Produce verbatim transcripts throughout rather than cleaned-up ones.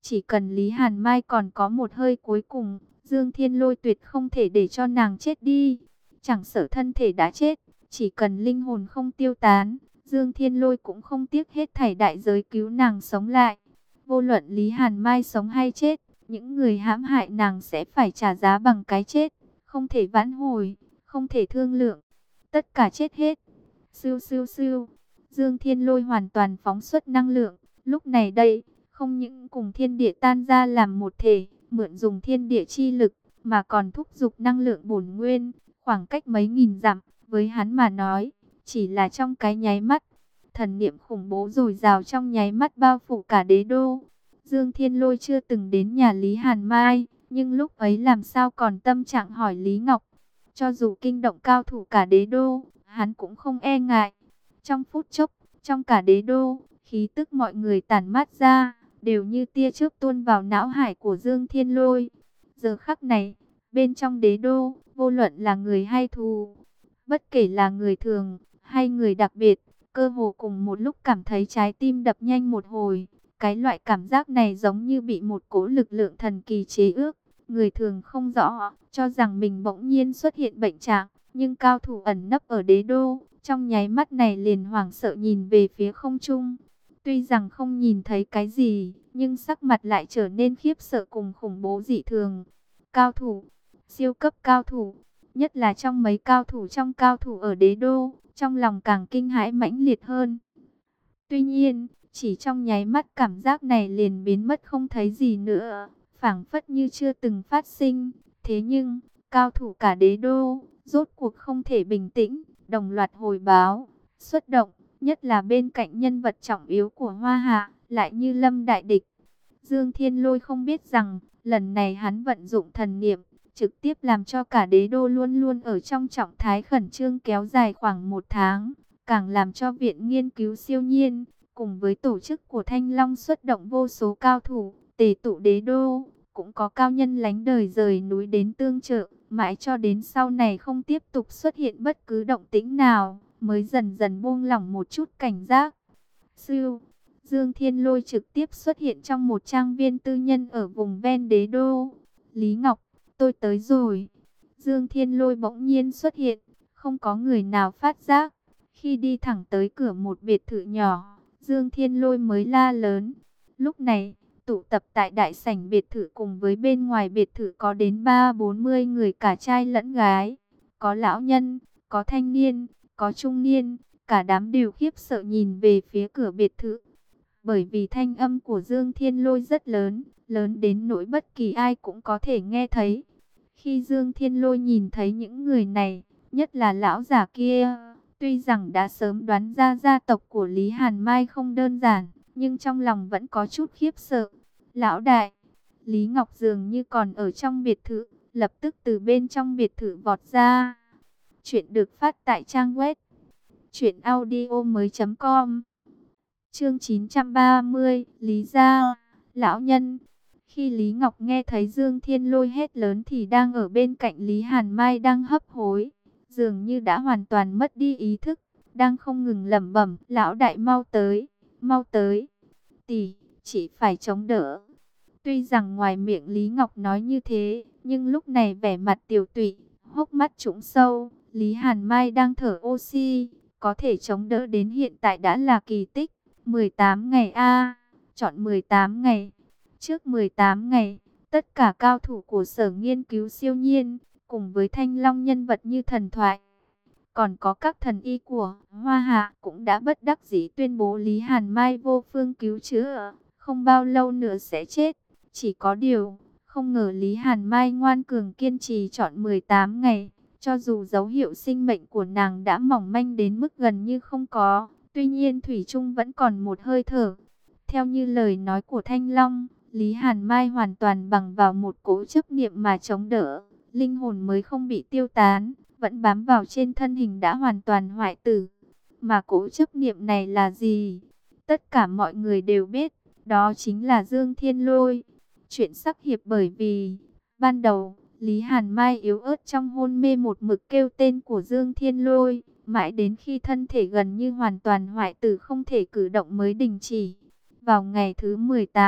Chỉ cần Lý Hàn Mai còn có một hơi cuối cùng, Dương Thiên Lôi tuyệt không thể để cho nàng chết đi. Chẳng sợ thân thể đã chết, chỉ cần linh hồn không tiêu tán, Dương Thiên Lôi cũng không tiếc hết thảy đại giới cứu nàng sống lại. Vô luận Lý Hàn Mai sống hay chết, những người hãm hại nàng sẽ phải trả giá bằng cái chết, không thể vãn hồi, không thể thương lượng. Tất cả chết hết. Siêu siêu siêu. Dương Thiên Lôi hoàn toàn phóng xuất năng lượng. Lúc này đây, không những cùng thiên địa tan ra làm một thể, mượn dùng thiên địa chi lực, mà còn thúc giục năng lượng bổn nguyên, khoảng cách mấy nghìn dặm, với hắn mà nói, chỉ là trong cái nháy mắt. Thần niệm khủng bố dồi dào trong nháy mắt bao phủ cả đế đô. Dương Thiên Lôi chưa từng đến nhà Lý Hàn Mai, nhưng lúc ấy làm sao còn tâm trạng hỏi Lý Ngọc. Cho dù kinh động cao thủ cả đế đô, hắn cũng không e ngại. Trong phút chốc, trong cả đế đô, khí tức mọi người tản mát ra, đều như tia chớp tuôn vào não hải của Dương Thiên Lôi. Giờ khắc này, bên trong đế đô, vô luận là người hay thù, bất kể là người thường hay người đặc biệt, cơ hồ cùng một lúc cảm thấy trái tim đập nhanh một hồi. Cái loại cảm giác này giống như bị một cỗ lực lượng thần kỳ chế ước. Người thường không rõ, cho rằng mình bỗng nhiên xuất hiện bệnh trạng, nhưng cao thủ ẩn nấp ở đế đô, trong nháy mắt này liền hoảng sợ nhìn về phía không trung. Tuy rằng không nhìn thấy cái gì, nhưng sắc mặt lại trở nên khiếp sợ cùng khủng bố dị thường. Cao thủ, siêu cấp cao thủ, nhất là trong mấy cao thủ trong cao thủ ở đế đô, trong lòng càng kinh hãi mãnh liệt hơn. Tuy nhiên, chỉ trong nháy mắt cảm giác này liền biến mất không thấy gì nữa, phảng phất như chưa từng phát sinh. Thế nhưng, cao thủ cả đế đô, rốt cuộc không thể bình tĩnh, đồng loạt hồi báo, xuất động, nhất là bên cạnh nhân vật trọng yếu của Hoa Hạ, lại như lâm đại địch. Dương Thiên Lôi không biết rằng, lần này hắn vận dụng thần niệm, trực tiếp làm cho cả đế đô luôn luôn ở trong trạng thái khẩn trương kéo dài khoảng một tháng, càng làm cho Viện Nghiên cứu Siêu nhiên, cùng với tổ chức của Thanh Long xuất động vô số cao thủ, tề tụ đế đô, cũng có cao nhân lánh đời rời núi đến tương trợ, mãi cho đến sau này không tiếp tục xuất hiện bất cứ động tĩnh nào, mới dần dần buông lỏng một chút cảnh giác. Siêu, Dương Thiên Lôi trực tiếp xuất hiện trong một trang viên tư nhân ở vùng ven đế đô. Lý Ngọc, tôi tới rồi. Dương Thiên Lôi bỗng nhiên xuất hiện, không có người nào phát giác. Khi đi thẳng tới cửa một biệt thự nhỏ, Dương Thiên Lôi mới la lớn. Lúc này, tụ tập tại đại sảnh biệt thự cùng với bên ngoài biệt thự có đến ba bốn mươi người cả trai lẫn gái. Có lão nhân, có thanh niên, có trung niên, cả đám đều khiếp sợ nhìn về phía cửa biệt thự. Bởi vì thanh âm của Dương Thiên Lôi rất lớn, lớn đến nỗi bất kỳ ai cũng có thể nghe thấy. Khi Dương Thiên Lôi nhìn thấy những người này, nhất là lão già kia, tuy rằng đã sớm đoán ra gia tộc của Lý Hàn Mai không đơn giản, nhưng trong lòng vẫn có chút khiếp sợ. Lão đại, Lý Ngọc dường như còn ở trong biệt thự, lập tức từ bên trong biệt thự vọt ra. Chuyện được phát tại trang web truyện audio mới chấm com. Chương chín trăm ba mươi, Lý gia, lão nhân. Khi Lý Ngọc nghe thấy Dương Thiên Lôi hét lớn thì đang ở bên cạnh Lý Hàn Mai đang hấp hối, dường như đã hoàn toàn mất đi ý thức, đang không ngừng lẩm bẩm, lão đại mau tới, mau tới. Tỷ, chỉ phải chống đỡ. Tuy rằng ngoài miệng Lý Ngọc nói như thế, nhưng lúc này vẻ mặt tiều tụy, hốc mắt trũng sâu, Lý Hàn Mai đang thở oxy, có thể chống đỡ đến hiện tại đã là kỳ tích. mười tám ngày a, chọn mười tám ngày. Trước mười tám ngày, tất cả cao thủ của Sở Nghiên cứu Siêu nhiên, cùng với Thanh Long nhân vật như thần thoại, còn có các thần y của Hoa Hạ cũng đã bất đắc dĩ tuyên bố Lý Hàn Mai vô phương cứu chữa, không bao lâu nữa sẽ chết. Chỉ có điều, không ngờ Lý Hàn Mai ngoan cường kiên trì chọn mười tám ngày, cho dù dấu hiệu sinh mệnh của nàng đã mỏng manh đến mức gần như không có, tuy nhiên thủy chung vẫn còn một hơi thở. Theo như lời nói của Thanh Long, Lý Hàn Mai hoàn toàn bằng vào một cỗ chấp niệm mà chống đỡ, linh hồn mới không bị tiêu tán, vẫn bám vào trên thân hình đã hoàn toàn hoại tử. Mà cỗ chấp niệm này là gì? Tất cả mọi người đều biết, đó chính là Dương Thiên Lôi. Chuyện sắc hiệp bởi vì, ban đầu, Lý Hàn Mai yếu ớt trong hôn mê một mực kêu tên của Dương Thiên Lôi, mãi đến khi thân thể gần như hoàn toàn hoại tử không thể cử động mới đình chỉ. Vào ngày thứ mười tám,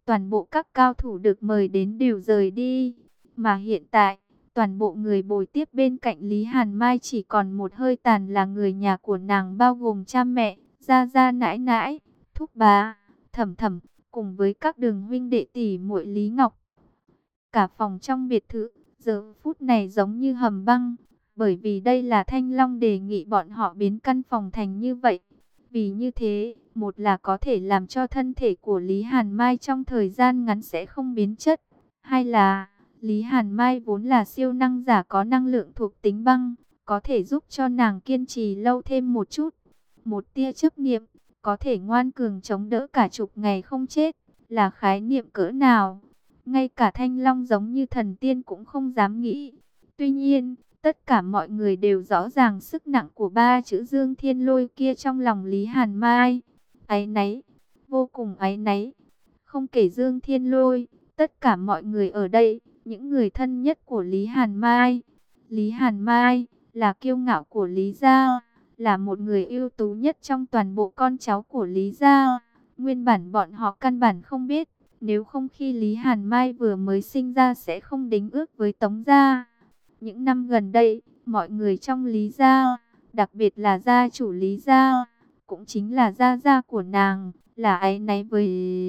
toàn bộ các cao thủ được mời đến đều rời đi. Mà hiện tại, toàn bộ người bồi tiếp bên cạnh Lý Hàn Mai chỉ còn một hơi tàn là người nhà của nàng, bao gồm cha mẹ, gia gia nãi nãi, thúc bá, thẩm thẩm, cùng với các đường huynh đệ tỷ muội Lý Ngọc. Cả phòng trong biệt thự, giờ phút này giống như hầm băng, bởi vì đây là Thanh Long đề nghị bọn họ biến căn phòng thành như vậy. Vì như thế, một là có thể làm cho thân thể của Lý Hàn Mai trong thời gian ngắn sẽ không biến chất. Hai là, Lý Hàn Mai vốn là siêu năng giả có năng lượng thuộc tính băng, có thể giúp cho nàng kiên trì lâu thêm một chút. Một tia chấp niệm, có thể ngoan cường chống đỡ cả chục ngày không chết, là khái niệm cỡ nào. Ngay cả Thanh Long giống như thần tiên cũng không dám nghĩ. Tuy nhiên, tất cả mọi người đều rõ ràng sức nặng của ba chữ Dương Thiên Lôi kia trong lòng Lý Hàn Mai. Áy náy, vô cùng áy náy. Không kể Dương Thiên Lôi, tất cả mọi người ở đây, những người thân nhất của Lý Hàn Mai. Lý Hàn Mai là kiêu ngạo của Lý gia, là một người ưu tú nhất trong toàn bộ con cháu của Lý gia. Nguyên bản bọn họ căn bản không biết, nếu không khi Lý Hàn Mai vừa mới sinh ra sẽ không đính ước với Tống gia. Những năm gần đây, mọi người trong Lý gia, đặc biệt là gia chủ Lý gia, cũng chính là gia gia của nàng, là áy náy với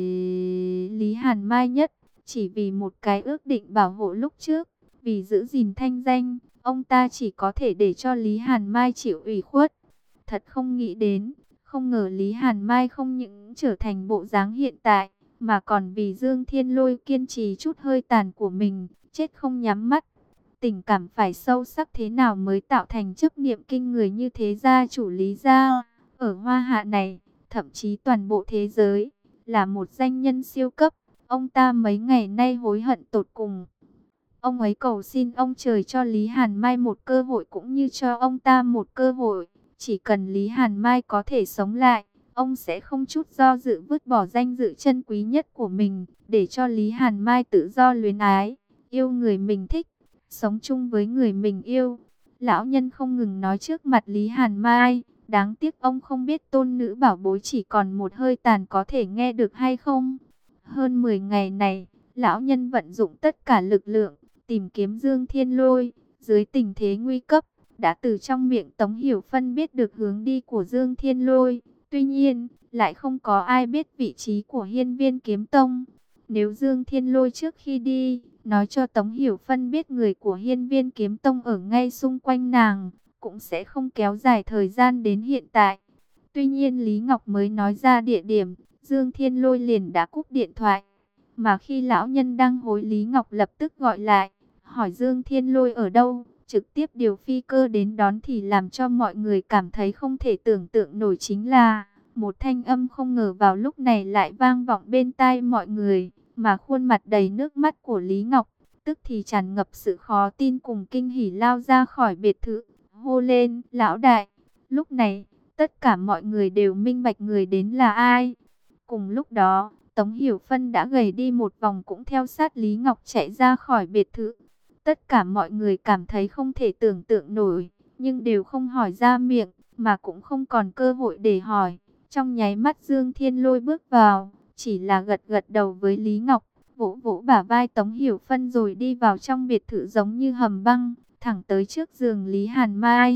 Lý Hàn Mai nhất, chỉ vì một cái ước định bảo hộ lúc trước, vì giữ gìn thanh danh, ông ta chỉ có thể để cho Lý Hàn Mai chịu ủy khuất. Thật không nghĩ đến, không ngờ Lý Hàn Mai không những trở thành bộ dáng hiện tại, mà còn vì Dương Thiên Lôi kiên trì chút hơi tàn của mình, chết không nhắm mắt. Tình cảm phải sâu sắc thế nào mới tạo thành chấp niệm kinh người như thế. Gia chủ Lý gia, ở Hoa Hạ này, thậm chí toàn bộ thế giới, là một danh nhân siêu cấp. Ông ta mấy ngày nay hối hận tột cùng. Ông ấy cầu xin ông trời cho Lý Hàn Mai một cơ hội cũng như cho ông ta một cơ hội. Chỉ cần Lý Hàn Mai có thể sống lại, ông sẽ không chút do dự vứt bỏ danh dự chân quý nhất của mình, để cho Lý Hàn Mai tự do luyến ái, yêu người mình thích, sống chung với người mình yêu. Lão nhân không ngừng nói trước mặt Lý Hàn Mai, đáng tiếc ông không biết tôn nữ bảo bối chỉ còn một hơi tàn có thể nghe được hay không. Hơn mười ngày này, lão nhân vận dụng tất cả lực lượng, tìm kiếm Dương Thiên Lôi, dưới tình thế nguy cấp, đã từ trong miệng Tống Hiểu Phân biết được hướng đi của Dương Thiên Lôi. Tuy nhiên, lại không có ai biết vị trí của Hiên Viên Kiếm Tông. Nếu Dương Thiên Lôi trước khi đi, nói cho Tống Hiểu Phân biết người của Hiên Viên Kiếm Tông ở ngay xung quanh nàng, cũng sẽ không kéo dài thời gian đến hiện tại. Tuy nhiên Lý Ngọc mới nói ra địa điểm, Dương Thiên Lôi liền đã cúp điện thoại. Mà khi lão nhân đang hối, Lý Ngọc lập tức gọi lại, hỏi Dương Thiên Lôi ở đâu, trực tiếp điều phi cơ đến đón, thì làm cho mọi người cảm thấy không thể tưởng tượng nổi chính là một thanh âm không ngờ vào lúc này lại vang vọng bên tai mọi người, mà khuôn mặt đầy nước mắt của Lý Ngọc tức thì tràn ngập sự khó tin cùng kinh hỉ, lao ra khỏi biệt thự, hô lên, lão đại. Lúc này, tất cả mọi người đều minh bạch người đến là ai. Cùng lúc đó, Tống Hiểu Phân đã gầy đi một vòng cũng theo sát Lý Ngọc chạy ra khỏi biệt thự. Tất cả mọi người cảm thấy không thể tưởng tượng nổi, nhưng đều không hỏi ra miệng, mà cũng không còn cơ hội để hỏi. Trong nháy mắt Dương Thiên Lôi bước vào, chỉ là gật gật đầu với Lý Ngọc, vỗ vỗ bả vai Tống Hiểu Phân rồi đi vào trong biệt thự giống như hầm băng, thẳng tới trước giường Lý Hàn Mai.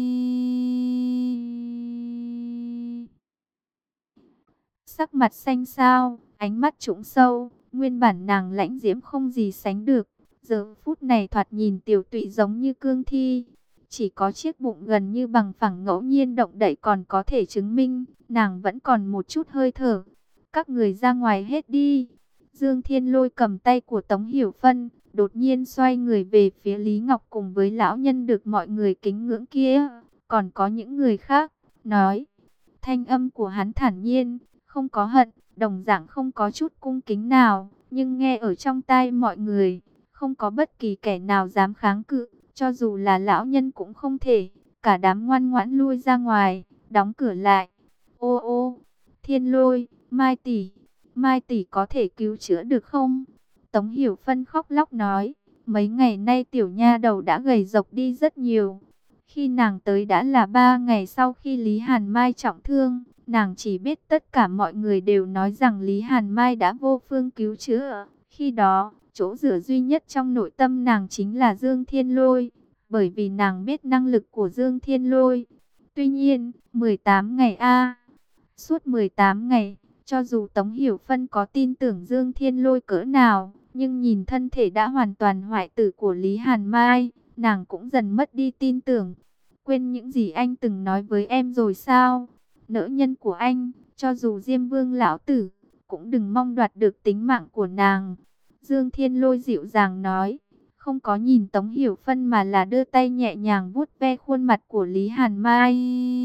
Sắc mặt xanh xao, ánh mắt trũng sâu, nguyên bản nàng lãnh diễm không gì sánh được, giờ phút này thoạt nhìn tiểu tụy giống như cương thi. Chỉ có chiếc bụng gần như bằng phẳng ngẫu nhiên động đậy còn có thể chứng minh nàng vẫn còn một chút hơi thở. Các người ra ngoài hết đi. Dương Thiên Lôi cầm tay của Tống Hiểu Phân, đột nhiên xoay người về phía Lý Ngọc cùng với lão nhân được mọi người kính ngưỡng kia, còn có những người khác, nói. Thanh âm của hắn thản nhiên, không có hận, đồng dạng không có chút cung kính nào, nhưng nghe ở trong tai mọi người, không có bất kỳ kẻ nào dám kháng cự, cho dù là lão nhân cũng không thể. Cả đám ngoan ngoãn lui ra ngoài, đóng cửa lại. Ô ô, Thiên Lôi, Mai tỷ, Mai tỷ có thể cứu chữa được không? Tống Hiểu Phân khóc lóc nói, mấy ngày nay tiểu nha đầu đã gầy rộc đi rất nhiều. Khi nàng tới đã là ba ngày sau khi Lý Hàn Mai trọng thương, Nàng chỉ biết tất cả mọi người đều nói rằng Lý Hàn Mai đã vô phương cứu chữa. Khi đó, chỗ dựa duy nhất trong nội tâm nàng chính là Dương Thiên Lôi, bởi vì nàng biết năng lực của Dương Thiên Lôi. Tuy nhiên, mười tám ngày a, suốt mười tám ngày, cho dù Tống Hiểu Phân có tin tưởng Dương Thiên Lôi cỡ nào, nhưng nhìn thân thể đã hoàn toàn hoại tử của Lý Hàn Mai, nàng cũng dần mất đi tin tưởng. Quên những gì anh từng nói với em rồi sao? Nữ nhân của anh, cho dù Diêm Vương lão tử, cũng đừng mong đoạt được tính mạng của nàng. Dương Thiên Lôi dịu dàng nói, không có nhìn Tống Hiểu Phân mà là đưa tay nhẹ nhàng vuốt ve khuôn mặt của Lý Hàn Mai.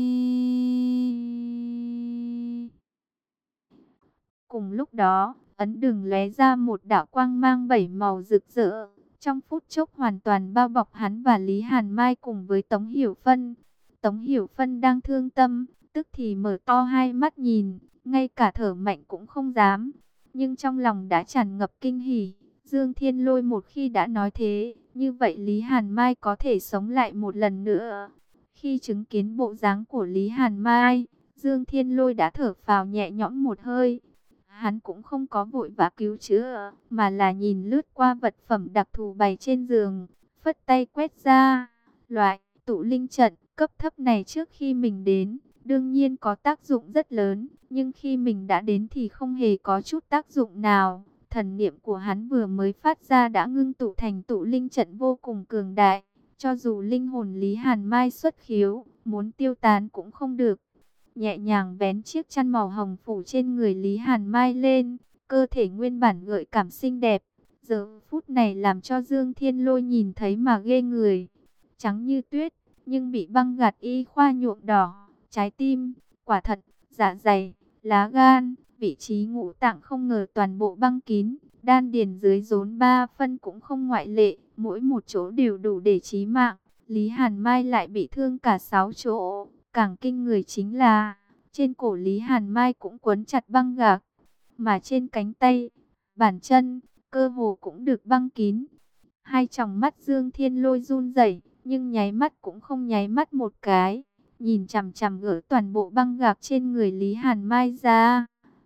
Cùng lúc đó, ấn đường lóe ra một đạo quang mang bảy màu rực rỡ, trong phút chốc hoàn toàn bao bọc hắn và Lý Hàn Mai cùng với Tống Hiểu Phân. Tống Hiểu Phân đang thương tâm, tức thì mở to hai mắt nhìn, ngay cả thở mạnh cũng không dám, nhưng trong lòng đã tràn ngập kinh hỉ. Dương Thiên Lôi một khi đã nói thế, như vậy Lý Hàn Mai có thể sống lại một lần nữa. Khi chứng kiến bộ dáng của Lý Hàn Mai, Dương Thiên Lôi đã thở phào nhẹ nhõm một hơi. Hắn cũng không có vội vã cứu chữa, mà là nhìn lướt qua vật phẩm đặc thù bày trên giường, phất tay quét ra. Loại tụ linh trận cấp thấp này trước khi mình đến, đương nhiên có tác dụng rất lớn, nhưng khi mình đã đến thì không hề có chút tác dụng nào. Thần niệm của hắn vừa mới phát ra đã ngưng tụ thành tụ linh trận vô cùng cường đại, cho dù linh hồn Lý Hàn Mai xuất khiếu, muốn tiêu tán cũng không được. Nhẹ nhàng vén chiếc chăn màu hồng phủ trên người Lý Hàn Mai lên, cơ thể nguyên bản gợi cảm xinh đẹp, giờ phút này làm cho Dương Thiên Lôi nhìn thấy mà ghê người. Trắng như tuyết, nhưng bị băng gạc y khoa nhuộm đỏ, trái tim, quả thận, dạ dày, lá gan, vị trí ngũ tạng không ngờ toàn bộ băng kín, đan điền dưới rốn ba phân cũng không ngoại lệ, mỗi một chỗ đều đủ để chí mạng. Lý Hàn Mai lại bị thương cả sáu chỗ. Càng kinh người chính là, trên cổ Lý Hàn Mai cũng quấn chặt băng gạc, mà trên cánh tay, bàn chân, cơ hồ cũng được băng kín. Hai tròng mắt Dương Thiên Lôi run rẩy, nhưng nháy mắt cũng không nháy mắt một cái, nhìn chằm chằm gỡ toàn bộ băng gạc trên người Lý Hàn Mai ra.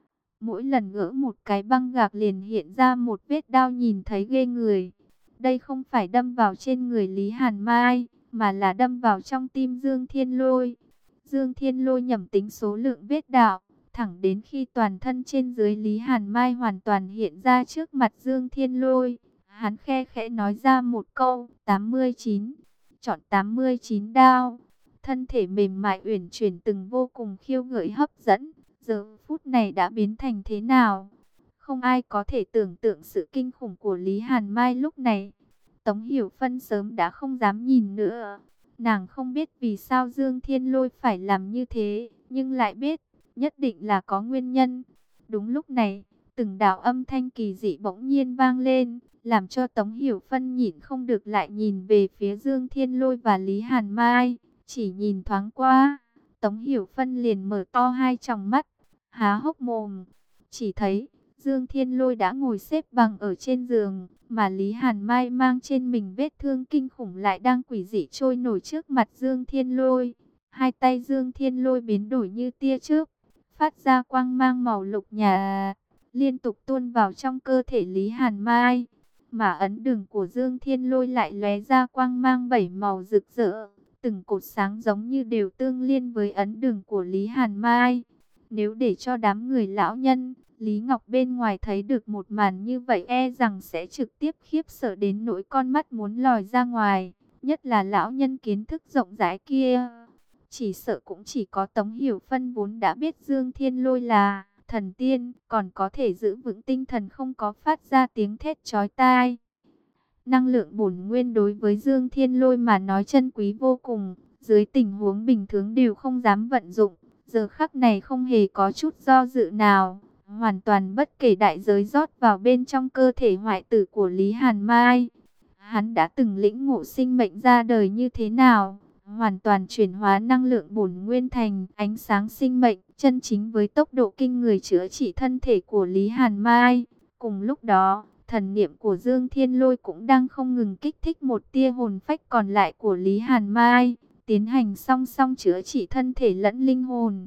Mỗi lần gỡ một cái băng gạc liền hiện ra một vết đao nhìn thấy ghê người. Đây không phải đâm vào trên người Lý Hàn Mai, mà là đâm vào trong tim Dương Thiên Lôi. Dương Thiên Lôi nhẩm tính số lượng vết đạo, thẳng đến khi toàn thân trên dưới Lý Hàn Mai hoàn toàn hiện ra trước mặt Dương Thiên Lôi. Hắn khe khẽ nói ra một câu, tám mươi chín, chọn tám mươi chín đao. Thân thể mềm mại uyển chuyển từng vô cùng khiêu gợi hấp dẫn, giờ phút này đã biến thành thế nào? Không ai có thể tưởng tượng sự kinh khủng của Lý Hàn Mai lúc này. Tống Hiểu Phân sớm đã không dám nhìn nữa. Nàng không biết vì sao Dương Thiên Lôi phải làm như thế, nhưng lại biết, nhất định là có nguyên nhân. Đúng lúc này, từng đạo âm thanh kỳ dị bỗng nhiên vang lên, làm cho Tống Hiểu Phân nhịn không được lại nhìn về phía Dương Thiên Lôi và Lý Hàn Mai. Chỉ nhìn thoáng qua, Tống Hiểu Phân liền mở to hai tròng mắt, há hốc mồm. Chỉ thấy, Dương Thiên Lôi đã ngồi xếp bằng ở trên giường, mà Lý Hàn Mai mang trên mình vết thương kinh khủng lại đang quỷ dị trôi nổi trước mặt Dương Thiên Lôi. Hai tay Dương Thiên Lôi biến đổi như tia chớp, phát ra quang mang màu lục nhà, liên tục tuôn vào trong cơ thể Lý Hàn Mai. Mà ấn đường của Dương Thiên Lôi lại lóe ra quang mang bảy màu rực rỡ, từng cột sáng giống như đều tương liên với ấn đường của Lý Hàn Mai. Nếu để cho đám người lão nhân, Lý Ngọc bên ngoài thấy được một màn như vậy e rằng sẽ trực tiếp khiếp sợ đến nỗi con mắt muốn lòi ra ngoài, nhất là lão nhân kiến thức rộng rãi kia. Chỉ sợ cũng chỉ có Tống Hiểu Phân vốn đã biết Dương Thiên Lôi là thần tiên, còn có thể giữ vững tinh thần không có phát ra tiếng thét chói tai. Năng lượng bổn nguyên đối với Dương Thiên Lôi mà nói chân quý vô cùng, dưới tình huống bình thường đều không dám vận dụng. Giờ khắc này không hề có chút do dự nào, hoàn toàn bất kể đại giới rót vào bên trong cơ thể hoại tử của Lý Hàn Mai. Hắn đã từng lĩnh ngộ sinh mệnh ra đời như thế nào, hoàn toàn chuyển hóa năng lượng bổn nguyên thành ánh sáng sinh mệnh, chân chính với tốc độ kinh người chữa trị thân thể của Lý Hàn Mai. Cùng lúc đó, thần niệm của Dương Thiên Lôi cũng đang không ngừng kích thích một tia hồn phách còn lại của Lý Hàn Mai, tiến hành song song chữa trị thân thể lẫn linh hồn.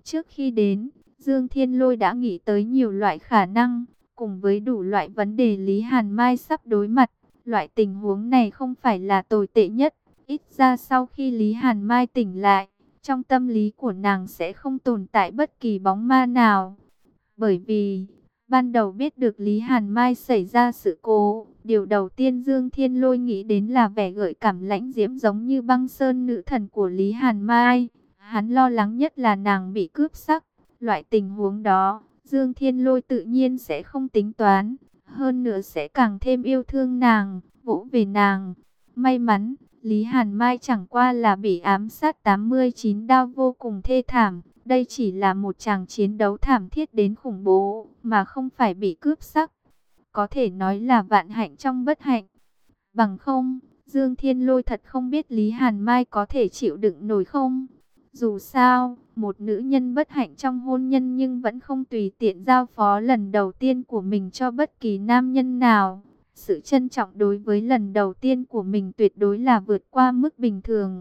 Trước khi đến, Dương Thiên Lôi đã nghĩ tới nhiều loại khả năng, cùng với đủ loại vấn đề Lý Hàn Mai sắp đối mặt. Loại tình huống này không phải là tồi tệ nhất, ít ra sau khi Lý Hàn Mai tỉnh lại, trong tâm lý của nàng sẽ không tồn tại bất kỳ bóng ma nào. Bởi vì, ban đầu biết được Lý Hàn Mai xảy ra sự cố, điều đầu tiên Dương Thiên Lôi nghĩ đến là vẻ gợi cảm lãnh diễm giống như băng sơn nữ thần của Lý Hàn Mai. Hắn lo lắng nhất là nàng bị cướp sắc. Loại tình huống đó, Dương Thiên Lôi tự nhiên sẽ không tính toán. Hơn nữa sẽ càng thêm yêu thương nàng, vỗ về nàng. May mắn, Lý Hàn Mai chẳng qua là bị ám sát tám mươi chín đao vô cùng thê thảm. Đây chỉ là một tràng chiến đấu thảm thiết đến khủng bố, mà không phải bị cướp sắc. Có thể nói là vạn hạnh trong bất hạnh. Bằng không, Dương Thiên Lôi thật không biết Lý Hàn Mai có thể chịu đựng nổi không. Dù sao, một nữ nhân bất hạnh trong hôn nhân nhưng vẫn không tùy tiện giao phó lần đầu tiên của mình cho bất kỳ nam nhân nào. Sự trân trọng đối với lần đầu tiên của mình tuyệt đối là vượt qua mức bình thường.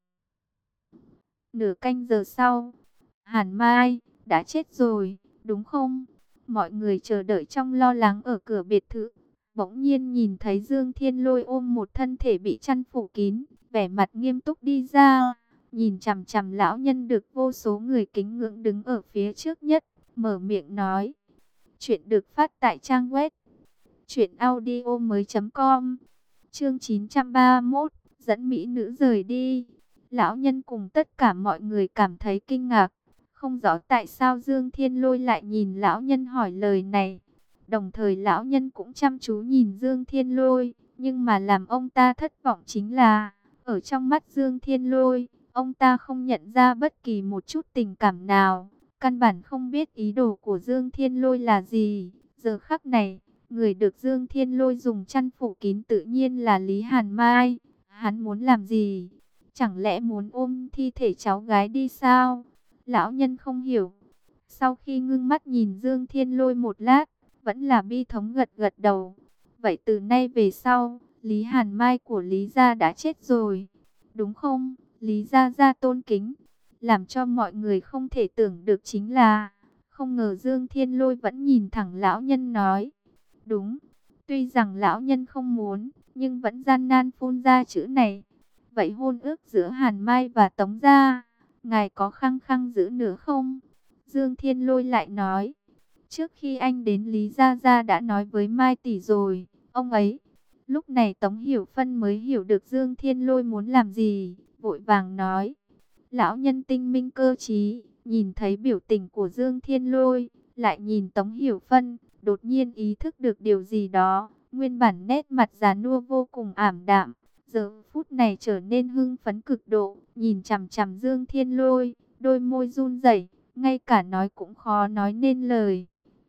Nửa canh giờ sau, Hàn Mai đã chết rồi, đúng không? Mọi người chờ đợi trong lo lắng ở cửa biệt thự. Bỗng nhiên nhìn thấy Dương Thiên Lôi ôm một thân thể bị chăn phủ kín, vẻ mặt nghiêm túc đi ra. Nhìn chằm chằm lão nhân được vô số người kính ngưỡng đứng ở phía trước nhất, mở miệng nói. Chuyện được phát tại trang web truyện audio mới chấm com. Chương chín trăm ba mươi mốt, dẫn mỹ nữ rời đi. Lão nhân cùng tất cả mọi người cảm thấy kinh ngạc. Không rõ tại sao Dương Thiên Lôi lại nhìn lão nhân hỏi lời này. Đồng thời lão nhân cũng chăm chú nhìn Dương Thiên Lôi. Nhưng mà làm ông ta thất vọng chính là, ở trong mắt Dương Thiên Lôi, ông ta không nhận ra bất kỳ một chút tình cảm nào. Căn bản không biết ý đồ của Dương Thiên Lôi là gì. Giờ khắc này, người được Dương Thiên Lôi dùng chăn phủ kín tự nhiên là Lý Hàn Mai. Hắn muốn làm gì? Chẳng lẽ muốn ôm thi thể cháu gái đi sao? Lão nhân không hiểu. Sau khi ngưng mắt nhìn Dương Thiên Lôi một lát, vẫn là bi thống gật gật đầu. Vậy từ nay về sau, Lý Hàn Mai của Lý gia đã chết rồi, đúng không? Lý gia gia tôn kính. Làm cho mọi người không thể tưởng được chính là, không ngờ Dương Thiên Lôi vẫn nhìn thẳng lão nhân nói. Đúng, tuy rằng lão nhân không muốn, nhưng vẫn gian nan phun ra chữ này. Vậy hôn ước giữa Hàn Mai và Tống gia, ngài có khăng khăng giữ nữa không? Dương Thiên Lôi lại nói. Trước khi anh đến Lý Gia Gia đã nói với Mai tỷ rồi, ông ấy. Lúc này Tống Hiểu Phân mới hiểu được Dương Thiên Lôi muốn làm gì, vội vàng nói. Lão nhân tinh minh cơ trí, nhìn thấy biểu tình của Dương Thiên Lôi, lại nhìn Tống Hiểu Phân, đột nhiên ý thức được điều gì đó. Nguyên bản nét mặt già nua vô cùng ảm đạm, giờ phút này trở nên hưng phấn cực độ, nhìn chằm chằm Dương Thiên Lôi, đôi môi run rẩy, ngay cả nói cũng khó nói nên lời.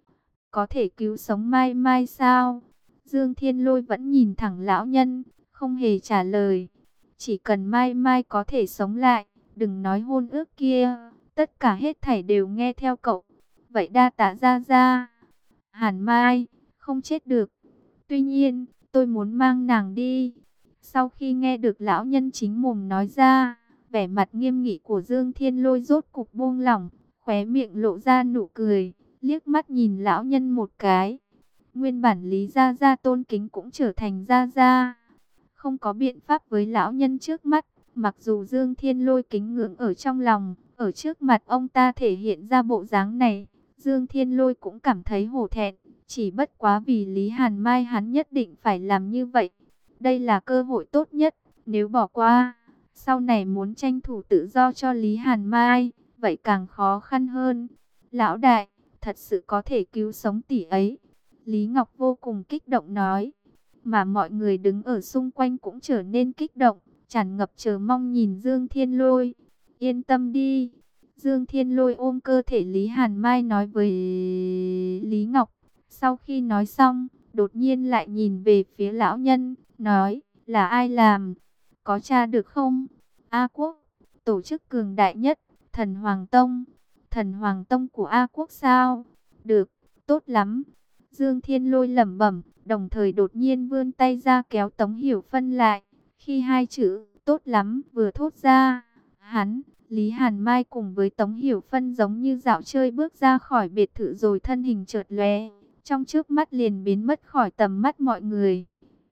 Có thể cứu sống Mai Mai sao? Dương Thiên Lôi vẫn nhìn thẳng lão nhân, không hề trả lời. Chỉ cần Mai Mai có thể sống lại, đừng nói hôn ước kia, tất cả hết thảy đều nghe theo cậu. Vậy đa tạ Gia Gia. Hàn Mai, không chết được. Tuy nhiên, tôi muốn mang nàng đi. Sau khi nghe được lão nhân chính mồm nói ra, vẻ mặt nghiêm nghị của Dương Thiên Lôi rốt cục buông lỏng, khóe miệng lộ ra nụ cười, liếc mắt nhìn lão nhân một cái. Nguyên bản Lý Gia Gia tôn kính cũng trở thành Gia Gia. Không có biện pháp với lão nhân trước mắt, mặc dù Dương Thiên Lôi kính ngưỡng ở trong lòng, ở trước mặt ông ta thể hiện ra bộ dáng này, Dương Thiên Lôi cũng cảm thấy hổ thẹn, chỉ bất quá vì Lý Hàn Mai hắn nhất định phải làm như vậy. Đây là cơ hội tốt nhất, nếu bỏ qua, sau này muốn tranh thủ tự do cho Lý Hàn Mai, vậy càng khó khăn hơn. Lão đại, thật sự có thể cứu sống tỷ ấy. Lý Ngọc vô cùng kích động nói, mà mọi người đứng ở xung quanh cũng trở nên kích động, tràn ngập chờ mong nhìn Dương Thiên Lôi. Yên tâm đi. Dương Thiên Lôi ôm cơ thể Lý Hàn Mai nói với Lý Ngọc. Sau khi nói xong, đột nhiên lại nhìn về phía lão nhân, nói, là ai làm? Có tra được không? A Quốc, tổ chức cường đại nhất, Thần Hoàng Tông. Thần Hoàng Tông của A Quốc sao? Được, tốt lắm. Dương Thiên Lôi lẩm bẩm, đồng thời đột nhiên vươn tay ra kéo Tống Hiểu Phân lại. Khi hai chữ tốt lắm vừa thốt ra, hắn Lý Hàn Mai cùng với Tống Hiểu Phân giống như dạo chơi bước ra khỏi biệt thự rồi thân hình chợt lóe, trong chớp mắt liền biến mất khỏi tầm mắt mọi người.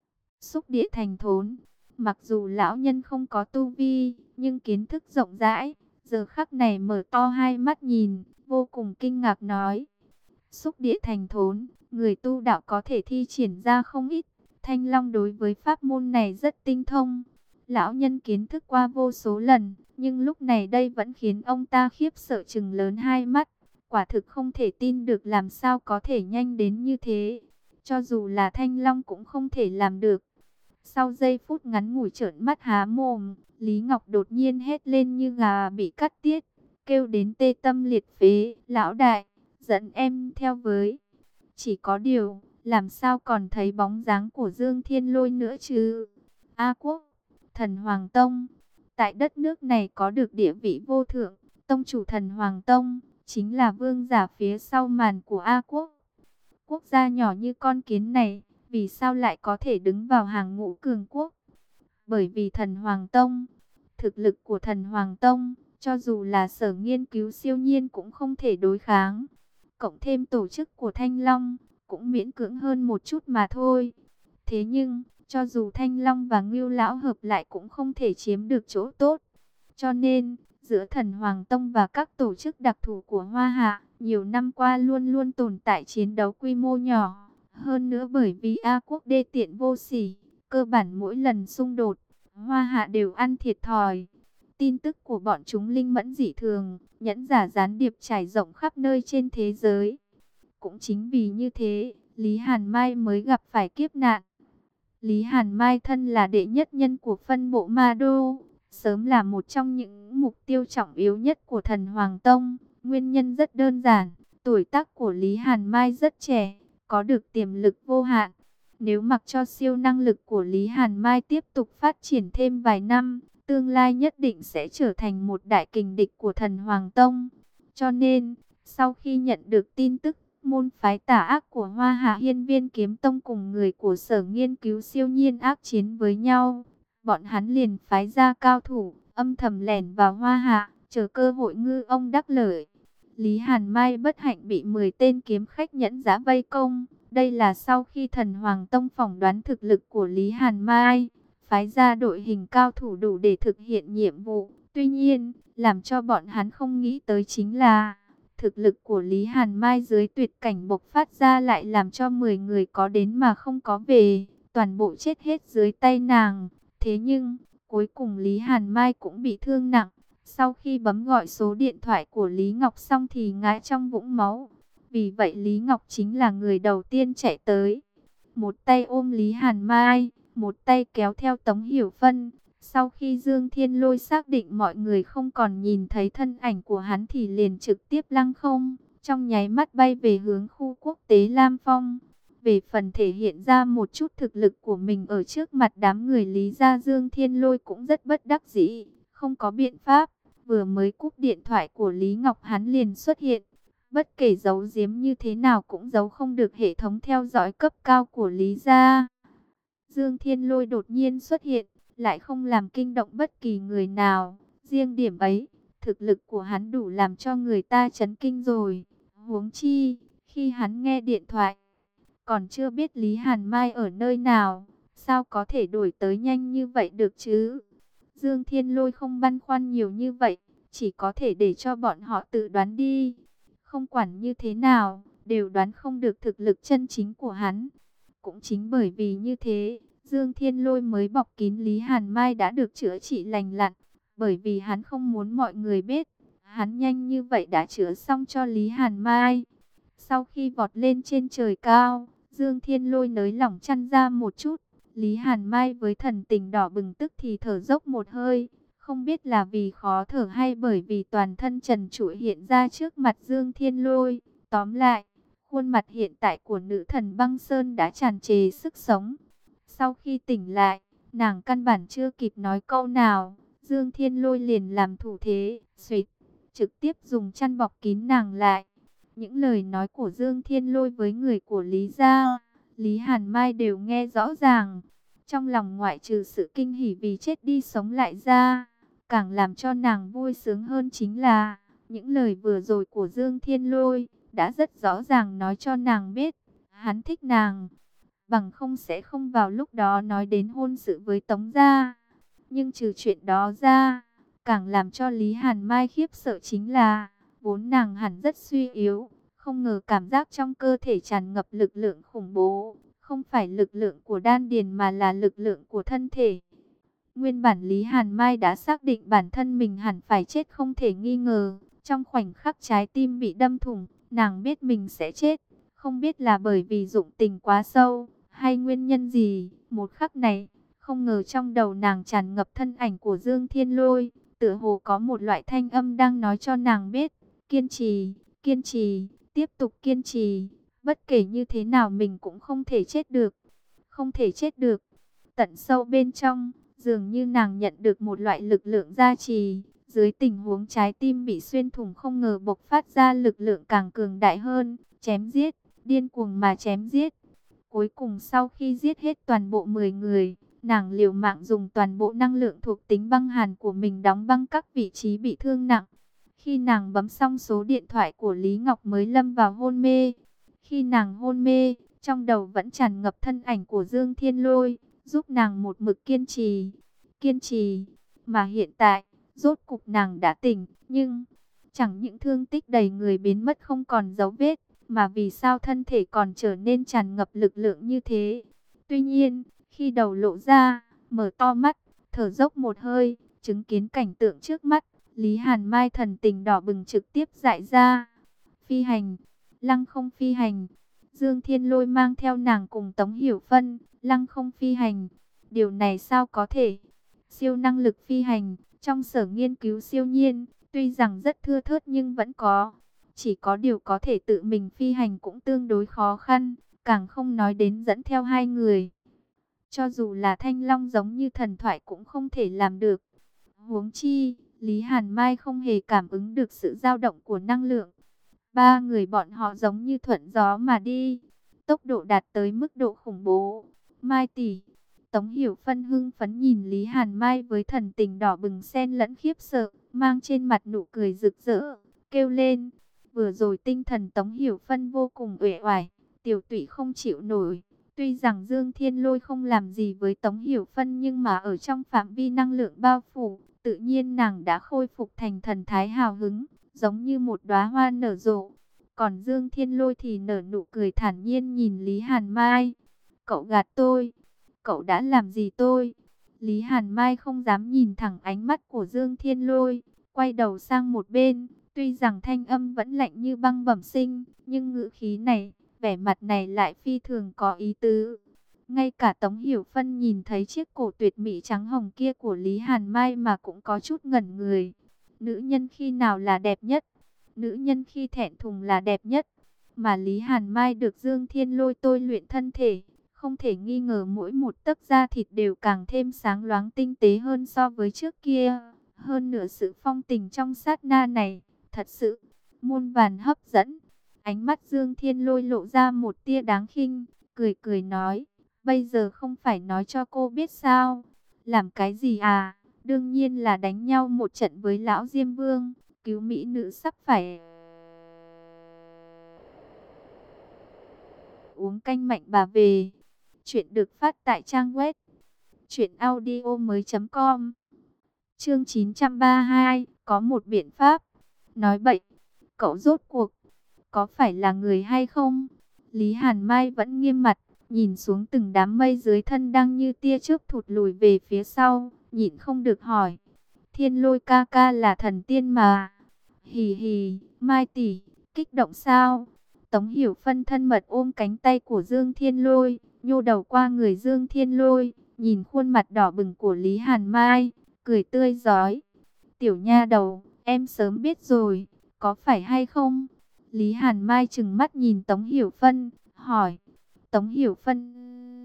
Xúc địa thành thốn, mặc dù lão nhân không có tu vi, nhưng kiến thức rộng rãi, giờ khắc này mở to hai mắt nhìn, vô cùng kinh ngạc nói. Xúc địa thành thốn, người tu đạo có thể thi triển ra không ít, Thanh Long đối với pháp môn này rất tinh thông. Lão nhân kiến thức qua vô số lần, nhưng lúc này đây vẫn khiến ông ta khiếp sợ trừng lớn hai mắt. Quả thực không thể tin được làm sao có thể nhanh đến như thế. Cho dù là Thanh Long cũng không thể làm được. Sau giây phút ngắn ngủi trợn mắt há mồm, Lý Ngọc đột nhiên hét lên như gà bị cắt tiết, kêu đến tê tâm liệt phế. Lão đại, dẫn em theo với. Chỉ có điều, làm sao còn thấy bóng dáng của Dương Thiên Lôi nữa chứ? A Quốc, Thần Hoàng Tông, tại đất nước này có được địa vị vô thượng, tông chủ Thần Hoàng Tông, chính là vương giả phía sau màn của A Quốc. Quốc gia nhỏ như con kiến này, vì sao lại có thể đứng vào hàng ngũ cường quốc? Bởi vì Thần Hoàng Tông, thực lực của Thần Hoàng Tông, cho dù là Sở Nghiên cứu siêu nhiên cũng không thể đối kháng. Cộng thêm tổ chức của Thanh Long, cũng miễn cưỡng hơn một chút mà thôi. Thế nhưng, cho dù Thanh Long và Ngưu Lão hợp lại cũng không thể chiếm được chỗ tốt. Cho nên, giữa Thần Hoàng Tông và các tổ chức đặc thù của Hoa Hạ, nhiều năm qua luôn luôn tồn tại chiến đấu quy mô nhỏ. Hơn nữa bởi vì A Quốc đê tiện vô sỉ, cơ bản mỗi lần xung đột, Hoa Hạ đều ăn thiệt thòi. Tin tức của bọn chúng linh mẫn dị thường, nhẫn giả gián điệp trải rộng khắp nơi trên thế giới. Cũng chính vì như thế, Lý Hàn Mai mới gặp phải kiếp nạn. Lý Hàn Mai thân là đệ nhất nhân của phân bộ Ma Đô, sớm là một trong những mục tiêu trọng yếu nhất của Thần Hoàng Tông. Nguyên nhân rất đơn giản, tuổi tác của Lý Hàn Mai rất trẻ, có được tiềm lực vô hạn. Nếu mặc cho siêu năng lực của Lý Hàn Mai tiếp tục phát triển thêm vài năm, tương lai nhất định sẽ trở thành một đại kình địch của Thần Hoàng Tông. Cho nên, sau khi nhận được tin tức, môn phái tà ác của Hoa Hạ Hiên Viên Kiếm Tông cùng người của Sở Nghiên cứu siêu nhiên ác chiến với nhau, bọn hắn liền phái ra cao thủ, âm thầm lẻn vào Hoa Hạ, chờ cơ hội ngư ông đắc lợi. Lý Hàn Mai bất hạnh bị mười tên kiếm khách nhẫn giá vây công. Đây là sau khi Thần Hoàng Tông phỏng đoán thực lực của Lý Hàn Mai, phái ra đội hình cao thủ đủ để thực hiện nhiệm vụ. Tuy nhiên, làm cho bọn hắn không nghĩ tới chính là thực lực của Lý Hàn Mai dưới tuyệt cảnh bộc phát ra lại làm cho mười người có đến mà không có về, toàn bộ chết hết dưới tay nàng. Thế nhưng, cuối cùng Lý Hàn Mai cũng bị thương nặng. Sau khi bấm gọi số điện thoại của Lý Ngọc xong thì ngã trong vũng máu. Vì vậy Lý Ngọc chính là người đầu tiên chạy tới. Một tay ôm Lý Hàn Mai, một tay kéo theo Tống Hiểu Phân. Sau khi Dương Thiên Lôi xác định mọi người không còn nhìn thấy thân ảnh của hắn thì liền trực tiếp lăng không, trong nháy mắt bay về hướng khu quốc tế Lam Phong. Về phần thể hiện ra một chút thực lực của mình ở trước mặt đám người Lý gia, Dương Thiên Lôi cũng rất bất đắc dĩ, không có biện pháp. Vừa mới cúp điện thoại của Lý Ngọc hắn liền xuất hiện. Bất kể giấu giếm như thế nào cũng giấu không được hệ thống theo dõi cấp cao của Lý gia. Dương Thiên Lôi đột nhiên xuất hiện, lại không làm kinh động bất kỳ người nào. Riêng điểm ấy, thực lực của hắn đủ làm cho người ta chấn kinh rồi. Huống chi, khi hắn nghe điện thoại, còn chưa biết Lý Hàn Mai ở nơi nào, sao có thể đổi tới nhanh như vậy được chứ? Dương Thiên Lôi không băn khoăn nhiều như vậy, chỉ có thể để cho bọn họ tự đoán đi. Không quản như thế nào, đều đoán không được thực lực chân chính của hắn. Cũng chính bởi vì như thế, Dương Thiên Lôi mới bọc kín Lý Hàn Mai đã được chữa trị lành lặn. Bởi vì hắn không muốn mọi người biết, hắn nhanh như vậy đã chữa xong cho Lý Hàn Mai. Sau khi vọt lên trên trời cao, Dương Thiên Lôi nới lỏng chăn ra một chút. Lý Hàn Mai với thần tình đỏ bừng tức thì thở dốc một hơi. Không biết là vì khó thở hay bởi vì toàn thân trần trụi hiện ra trước mặt Dương Thiên Lôi. Tóm lại, khuôn mặt hiện tại của nữ thần băng sơn đã tràn trề sức sống. Sau khi tỉnh lại, nàng căn bản chưa kịp nói câu nào. Dương Thiên Lôi liền làm thủ thế, suýt, trực tiếp dùng chăn bọc kín nàng lại. Những lời nói của Dương Thiên Lôi với người của Lý gia, Lý Hàn Mai đều nghe rõ ràng. Trong lòng ngoại trừ sự kinh hỉ vì chết đi sống lại ra, Càng làm cho nàng vui sướng hơn chính là, những lời vừa rồi của Dương Thiên Lôi đã rất rõ ràng nói cho nàng biết, hắn thích nàng. Bằng không sẽ không vào lúc đó nói đến hôn sự với Tống gia. Nhưng trừ chuyện đó ra, càng làm cho Lý Hàn Mai khiếp sợ chính là, vốn nàng hẳn rất suy yếu, không ngờ cảm giác trong cơ thể tràn ngập lực lượng khủng bố, không phải lực lượng của đan điền mà là lực lượng của thân thể. Nguyên bản Lý Hàn Mai đã xác định bản thân mình hẳn phải chết không thể nghi ngờ. Trong khoảnh khắc trái tim bị đâm thủng, nàng biết mình sẽ chết. Không biết là bởi vì dụng tình quá sâu, hay nguyên nhân gì. Một khắc này, không ngờ trong đầu nàng tràn ngập thân ảnh của Dương Thiên Lôi. Tựa hồ có một loại thanh âm đang nói cho nàng biết. Kiên trì, kiên trì, tiếp tục kiên trì. Bất kể như thế nào mình cũng không thể chết được. Không thể chết được. Tận sâu bên trong, dường như nàng nhận được một loại lực lượng gia trì, dưới tình huống trái tim bị xuyên thủng không ngờ bộc phát ra lực lượng càng cường đại hơn, chém giết, điên cuồng mà chém giết. Cuối cùng sau khi giết hết toàn bộ mười người, nàng liều mạng dùng toàn bộ năng lượng thuộc tính băng hàn của mình đóng băng các vị trí bị thương nặng. Khi nàng bấm xong số điện thoại của Lý Ngọc mới lâm vào hôn mê. Khi nàng hôn mê, trong đầu vẫn tràn ngập thân ảnh của Dương Thiên Lôi, giúp nàng một mực kiên trì, kiên trì. Mà hiện tại, rốt cục nàng đã tỉnh, nhưng chẳng những thương tích đầy người biến mất không còn dấu vết, mà vì sao thân thể còn trở nên tràn ngập lực lượng như thế. Tuy nhiên, khi đầu lộ ra, mở to mắt, thở dốc một hơi, chứng kiến cảnh tượng trước mắt, Lý Hàn Mai thần tình đỏ bừng trực tiếp dại ra. Phi hành, lăng không phi hành. Dương Thiên Lôi mang theo nàng cùng Tống Hiểu Phân, lăng không phi hành. Điều này sao có thể? Siêu năng lực phi hành, trong sở nghiên cứu siêu nhiên, tuy rằng rất thưa thớt nhưng vẫn có. Chỉ có điều có thể tự mình phi hành cũng tương đối khó khăn, càng không nói đến dẫn theo hai người. Cho dù là Thanh Long giống như thần thoại cũng không thể làm được. Huống chi, Lý Hàn Mai không hề cảm ứng được sự dao động của năng lượng. Ba người bọn họ giống như thuận gió mà đi, tốc độ đạt tới mức độ khủng bố. Mai tỷ, Tống Hiểu Phân hưng phấn nhìn Lý Hàn Mai với thần tình đỏ bừng xen lẫn khiếp sợ, mang trên mặt nụ cười rực rỡ, kêu lên. Vừa rồi tinh thần Tống Hiểu Phân vô cùng uể oải, tiểu tụy không chịu nổi. Tuy rằng Dương Thiên Lôi không làm gì với Tống Hiểu Phân nhưng mà ở trong phạm vi năng lượng bao phủ, tự nhiên nàng đã khôi phục thành thần thái hào hứng, giống như một đóa hoa nở rộ. Còn Dương Thiên Lôi thì nở nụ cười thản nhiên nhìn Lý Hàn Mai. Cậu gạt tôi, cậu đã làm gì tôi? Lý Hàn Mai không dám nhìn thẳng ánh mắt của Dương Thiên Lôi, quay đầu sang một bên. Tuy rằng thanh âm vẫn lạnh như băng bẩm sinh, nhưng ngữ khí này, vẻ mặt này lại phi thường có ý tứ. Ngay cả Tống Hiểu Phân nhìn thấy chiếc cổ tuyệt mỹ trắng hồng kia của Lý Hàn Mai mà cũng có chút ngẩn người. Nữ nhân khi nào là đẹp nhất? Nữ nhân khi thẹn thùng là đẹp nhất. Mà Lý Hàn Mai được Dương Thiên Lôi tôi luyện thân thể, không thể nghi ngờ mỗi một tấc da thịt đều càng thêm sáng loáng tinh tế hơn so với trước kia. Hơn nữa sự phong tình trong sát na này, thật sự muôn vàn hấp dẫn. Ánh mắt Dương Thiên Lôi lộ ra một tia đáng khinh, cười cười nói, bây giờ không phải nói cho cô biết sao? Làm cái gì à? Đương nhiên là đánh nhau một trận với lão Diêm Vương, cứu mỹ nữ sắp phải uống canh mạnh bà về. Chuyện được phát tại trang web truyện audio mới chấm com. Chương chín trăm ba mươi hai, có một biện pháp. Nói bậy, cậu rốt cuộc có phải là người hay không? Lý Hàn Mai vẫn nghiêm mặt, nhìn xuống từng đám mây dưới thân đang như tia chớp thụt lùi về phía sau, nhịn không được hỏi. Thiên Lôi ca ca là thần tiên mà. Hì hì, Mai tỷ, kích động sao? Tống Hiểu Phân thân mật ôm cánh tay của Dương Thiên Lôi, nhô đầu qua người Dương Thiên Lôi, nhìn khuôn mặt đỏ bừng của Lý Hàn Mai, cười tươi rói. Tiểu nha đầu, em sớm biết rồi, có phải hay không? Lý Hàn Mai trừng mắt nhìn Tống Hiểu Phân, hỏi. Tống Hiểu Phân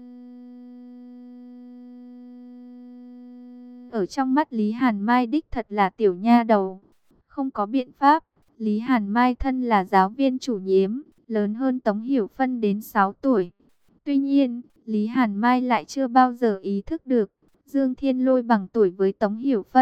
ở trong mắt Lý Hàn Mai đích thật là tiểu nha đầu. Không có biện pháp, Lý Hàn Mai thân là giáo viên chủ nhiệm, lớn hơn Tống Hiểu Phân đến sáu tuổi. Tuy nhiên, Lý Hàn Mai lại chưa bao giờ ý thức được, Dương Thiên Lôi bằng tuổi với Tống Hiểu Phân,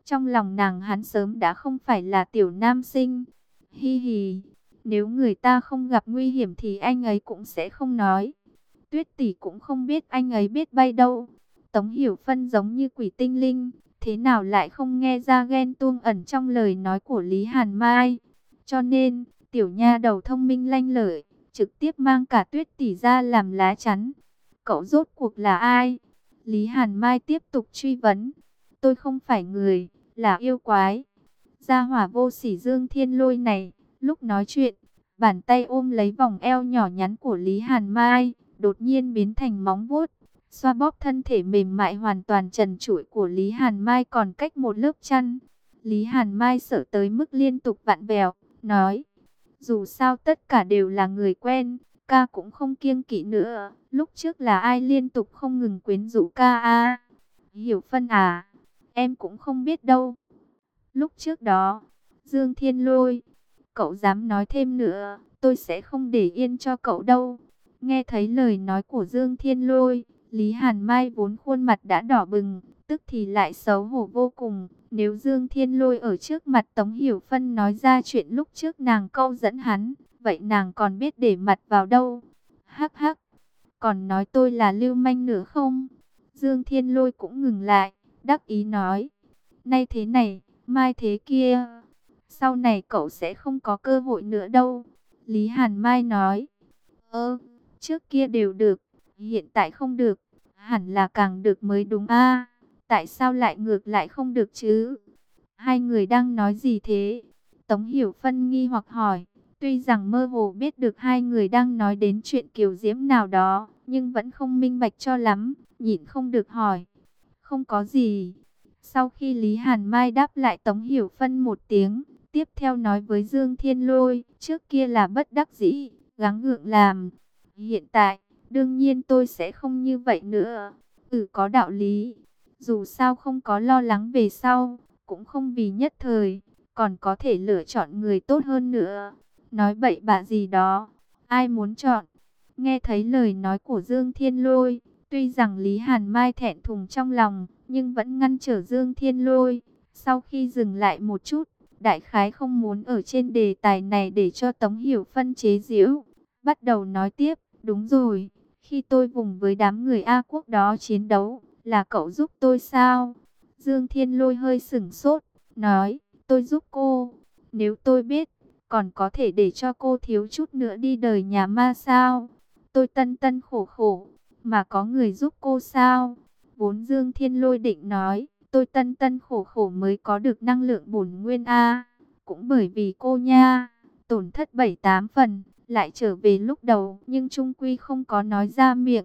Trong lòng nàng hắn sớm đã không phải là tiểu nam sinh. Hi hi, nếu người ta không gặp nguy hiểm thì anh ấy cũng sẽ không nói. Tuyết tỷ cũng không biết anh ấy biết bay đâu. Tống Hiểu Phân giống như quỷ tinh linh, thế nào lại không nghe ra ghen tuông ẩn trong lời nói của Lý Hàn Mai. Cho nên, tiểu nha đầu thông minh lanh lợi, trực tiếp mang cả Tuyết tỷ ra làm lá chắn. Cậu rốt cuộc là ai? Lý Hàn Mai tiếp tục truy vấn. Tôi không phải người, là yêu quái. Gia hỏa vô sỉ Dương Thiên Lôi này, lúc nói chuyện, bàn tay ôm lấy vòng eo nhỏ nhắn của Lý Hàn Mai, đột nhiên biến thành móng vuốt, xoa bóp thân thể mềm mại hoàn toàn trần trụi của Lý Hàn Mai còn cách một lớp chăn. Lý Hàn Mai sợ tới mức liên tục vặn vẹo, nói, dù sao tất cả đều là người quen, ca cũng không kiêng kỵ nữa. Lúc trước là ai liên tục không ngừng quyến rũ ca a? Hiểu Phân à, em cũng không biết đâu. Lúc trước đó, Dương Thiên Lôi, cậu dám nói thêm nữa, tôi sẽ không để yên cho cậu đâu. Nghe thấy lời nói của Dương Thiên Lôi, Lý Hàn Mai vốn khuôn mặt đã đỏ bừng, tức thì lại xấu hổ vô cùng. Nếu Dương Thiên Lôi ở trước mặt Tống Hiểu Phân nói ra chuyện lúc trước nàng câu dẫn hắn, vậy nàng còn biết để mặt vào đâu. Hắc hắc, còn nói tôi là lưu manh nữa không? Dương Thiên Lôi cũng ngừng lại, đắc ý nói, nay thế này, mai thế kia, sau này cậu sẽ không có cơ hội nữa đâu. Lý Hàn Mai nói, ơ, trước kia đều được, hiện tại không được, hẳn là càng được mới đúng a. Tại sao lại ngược lại không được chứ? Hai người đang nói gì thế? Tống Hiểu Phân nghi hoặc hỏi. Tuy rằng mơ hồ biết được hai người đang nói đến chuyện kiều diễm nào đó, nhưng vẫn không minh bạch cho lắm, nhịn không được hỏi. Không có gì. Sau khi Lý Hàn Mai đáp lại Tống Hiểu Phân một tiếng, tiếp theo nói với Dương Thiên Lôi, trước kia là bất đắc dĩ, gắng gượng làm. Hiện tại, đương nhiên tôi sẽ không như vậy nữa. Ừ, có đạo lý. Dù sao không có lo lắng về sau, cũng không vì nhất thời, còn có thể lựa chọn người tốt hơn nữa. Nói bậy bạ gì đó, ai muốn chọn? Nghe thấy lời nói của Dương Thiên Lôi, tuy rằng Lý Hàn Mai thẹn thùng trong lòng, nhưng vẫn ngăn trở Dương Thiên Lôi. Sau khi dừng lại một chút, đại khái không muốn ở trên đề tài này để cho Tống Hiểu Phân chế giễu, bắt đầu nói tiếp. Đúng rồi, khi tôi vùng với đám người A Quốc đó chiến đấu, là cậu giúp tôi sao? Dương Thiên Lôi hơi sửng sốt, nói, tôi giúp cô. Nếu tôi biết, còn có thể để cho cô thiếu chút nữa đi đời nhà ma sao? Tôi tân tân khổ khổ, mà có người giúp cô sao? Vốn Dương Thiên Lôi định nói, tôi tân tân khổ khổ mới có được năng lượng bổn nguyên A. Cũng bởi vì cô nha, tổn thất bảy tám phần, lại trở về lúc đầu, nhưng trung quy không có nói ra miệng.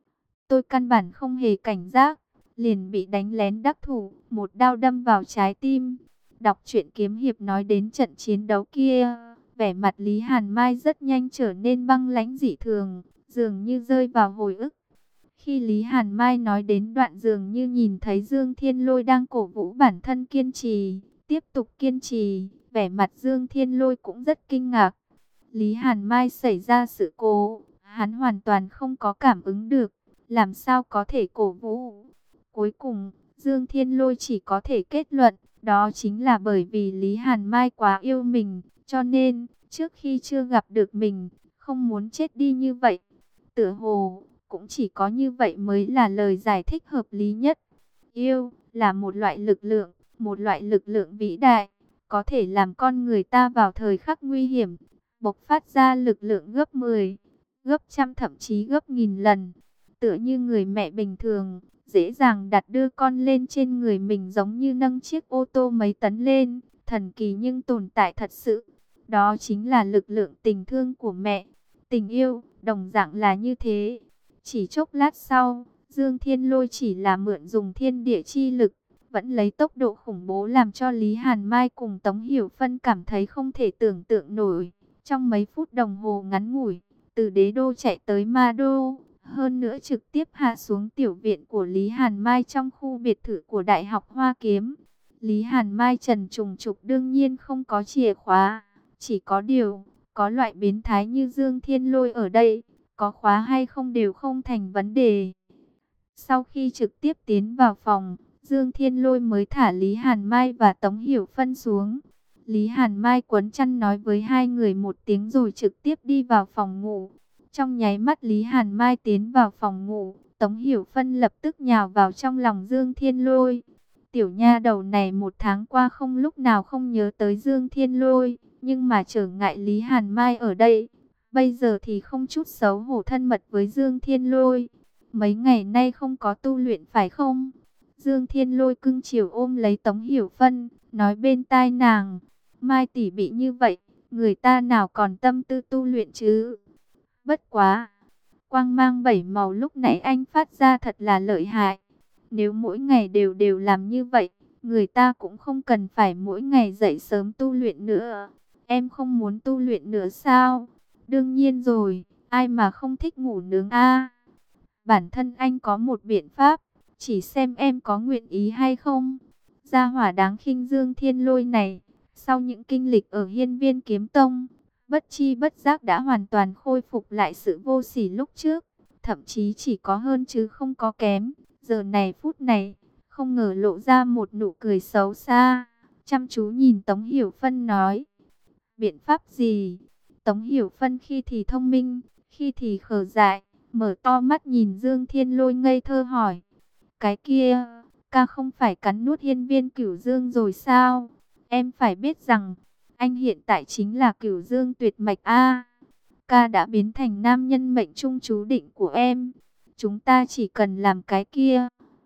Tôi căn bản không hề cảnh giác, liền bị đánh lén đắc thủ, một đao đâm vào trái tim. Đọc truyện kiếm hiệp nói đến trận chiến đấu kia, vẻ mặt Lý Hàn Mai rất nhanh trở nên băng lãnh dị thường, dường như rơi vào hồi ức. Khi Lý Hàn Mai nói đến đoạn dường như nhìn thấy Dương Thiên Lôi đang cổ vũ bản thân kiên trì, tiếp tục kiên trì, vẻ mặt Dương Thiên Lôi cũng rất kinh ngạc. Lý Hàn Mai xảy ra sự cố, hắn hoàn toàn không có cảm ứng được, làm sao có thể cổ vũ. Cuối cùng, Dương Thiên Lôi chỉ có thể kết luận, đó chính là bởi vì Lý Hàn Mai quá yêu mình, cho nên, trước khi chưa gặp được mình, không muốn chết đi như vậy. Tựa hồ, cũng chỉ có như vậy mới là lời giải thích hợp lý nhất. Yêu, là một loại lực lượng, một loại lực lượng vĩ đại, có thể làm con người ta vào thời khắc nguy hiểm, bộc phát ra lực lượng gấp mười, gấp trăm thậm chí gấp nghìn lần. Tựa như người mẹ bình thường, dễ dàng đặt đưa con lên trên người mình giống như nâng chiếc ô tô mấy tấn lên, thần kỳ nhưng tồn tại thật sự. Đó chính là lực lượng tình thương của mẹ. Tình yêu, đồng dạng là như thế. Chỉ chốc lát sau, Dương Thiên Lôi chỉ là mượn dùng thiên địa chi lực, vẫn lấy tốc độ khủng bố làm cho Lý Hàn Mai cùng Tống Hiểu Phân cảm thấy không thể tưởng tượng nổi. Trong mấy phút đồng hồ ngắn ngủi, từ đế đô chạy tới ma đô, hơn nữa trực tiếp hạ xuống tiểu viện của Lý Hàn Mai trong khu biệt thự của Đại học Hoa Kiếm. Lý Hàn Mai trần trùng trục đương nhiên không có chìa khóa, chỉ có điều, có loại biến thái như Dương Thiên Lôi ở đây, có khóa hay không đều không thành vấn đề. Sau khi trực tiếp tiến vào phòng, Dương Thiên Lôi mới thả Lý Hàn Mai và Tống Hiểu Phân xuống. Lý Hàn Mai quấn chăn nói với hai người một tiếng rồi trực tiếp đi vào phòng ngủ. Trong nháy mắt Lý Hàn Mai tiến vào phòng ngủ, Tống Hiểu Phân lập tức nhào vào trong lòng Dương Thiên Lôi. Tiểu nha đầu này một tháng qua không lúc nào không nhớ tới Dương Thiên Lôi, nhưng mà trở ngại Lý Hàn Mai ở đây. Bây giờ thì không chút xấu hổ thân mật với Dương Thiên Lôi. Mấy ngày nay không có tu luyện phải không? Dương Thiên Lôi cưng chiều ôm lấy Tống Hiểu Phân, nói bên tai nàng, Mai tỷ bị như vậy, người ta nào còn tâm tư tu luyện chứ? Bất quá, quang mang bảy màu lúc nãy anh phát ra thật là lợi hại. Nếu mỗi ngày đều đều làm như vậy, người ta cũng không cần phải mỗi ngày dậy sớm tu luyện nữa. Em không muốn tu luyện nữa sao? Đương nhiên rồi, ai mà không thích ngủ nướng a? Bản thân anh có một biện pháp, chỉ xem em có nguyện ý hay không. Gia hỏa đáng khinh Dương Thiên Lôi này, sau những kinh lịch ở Hiên Viên Kiếm Tông, bất chi bất giác đã hoàn toàn khôi phục lại sự vô sỉ lúc trước, thậm chí chỉ có hơn chứ không có kém. Giờ này phút này, không ngờ lộ ra một nụ cười xấu xa, chăm chú nhìn Tống Hiểu Phân nói, biện pháp gì? Tống Hiểu Phân khi thì thông minh, khi thì khờ dại, mở to mắt nhìn Dương Thiên Lôi ngây thơ hỏi, cái kia, ca không phải cắn nuốt Hiên Viên Cửu Dương rồi sao? Em phải biết rằng, anh hiện tại chính là Cửu Dương tuyệt mạch a. Ca đã biến thành nam nhân mệnh trung chú định của em. Chúng ta chỉ cần làm cái kia.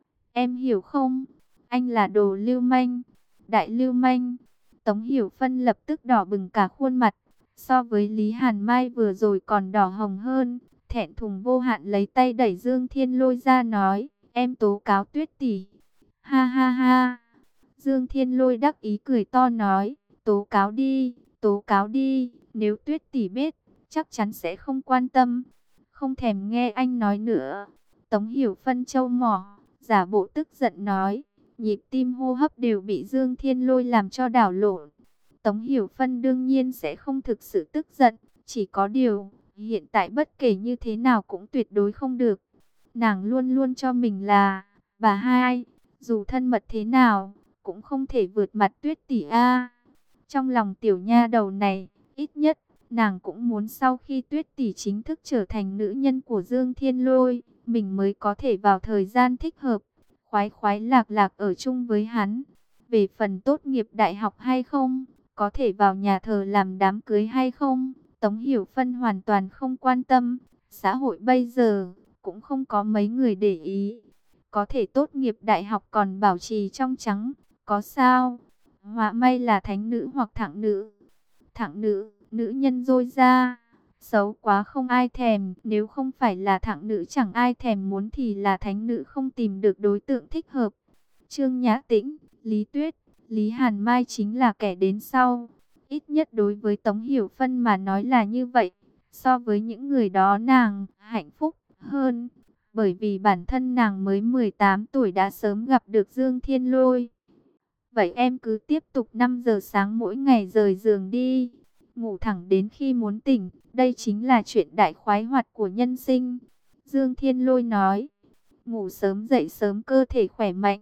Em hiểu không? Anh là đồ lưu manh, đại lưu manh. Tống Hiểu Phân lập tức đỏ bừng cả khuôn mặt. So với Lý Hàn Mai vừa rồi còn đỏ hồng hơn. Thẹn thùng vô hạn lấy tay đẩy Dương Thiên Lôi ra nói, em tố cáo Tuyết tỷ. Ha ha ha. Dương Thiên Lôi đắc ý cười to nói, tố cáo đi, tố cáo đi. Nếu Tuyết tỷ biết, chắc chắn sẽ không quan tâm. Không thèm nghe anh nói nữa. Tống Hiểu Phân trâu mỏ, giả bộ tức giận nói, nhịp tim hô hấp đều bị Dương Thiên Lôi làm cho đảo lộn. Tống Hiểu Phân đương nhiên sẽ không thực sự tức giận, chỉ có điều, hiện tại bất kể như thế nào cũng tuyệt đối không được. Nàng luôn luôn cho mình là, bà hai, dù thân mật thế nào, cũng không thể vượt mặt Tuyết tỷ a. Trong lòng tiểu nha đầu này, ít nhất, nàng cũng muốn sau khi Tuyết tỷ chính thức trở thành nữ nhân của Dương Thiên Lôi, mình mới có thể vào thời gian thích hợp, khoái khoái lạc lạc ở chung với hắn. Về phần tốt nghiệp đại học hay không, có thể vào nhà thờ làm đám cưới hay không, Tống Hiểu Phân hoàn toàn không quan tâm. Xã hội bây giờ, cũng không có mấy người để ý. Có thể tốt nghiệp đại học còn bảo trì trong trắng, có sao? Họa may là thánh nữ hoặc thẳng nữ. Thẳng nữ, nữ nhân dôi ra, xấu quá không ai thèm. Nếu không phải là thẳng nữ chẳng ai thèm muốn thì là thánh nữ không tìm được đối tượng thích hợp. Trương Nhã Tĩnh, Lý Tuyết, Lý Hàn Mai chính là kẻ đến sau. Ít nhất đối với Tống Hiểu Phân mà nói là như vậy. So với những người đó nàng hạnh phúc hơn. Bởi vì bản thân nàng mới mười tám tuổi đã sớm gặp được Dương Thiên Lôi. Vậy em cứ tiếp tục năm giờ sáng mỗi ngày rời giường đi. Ngủ thẳng đến khi muốn tỉnh. Đây chính là chuyện đại khoái hoạt của nhân sinh. Dương Thiên Lôi nói. Ngủ sớm dậy sớm cơ thể khỏe mạnh.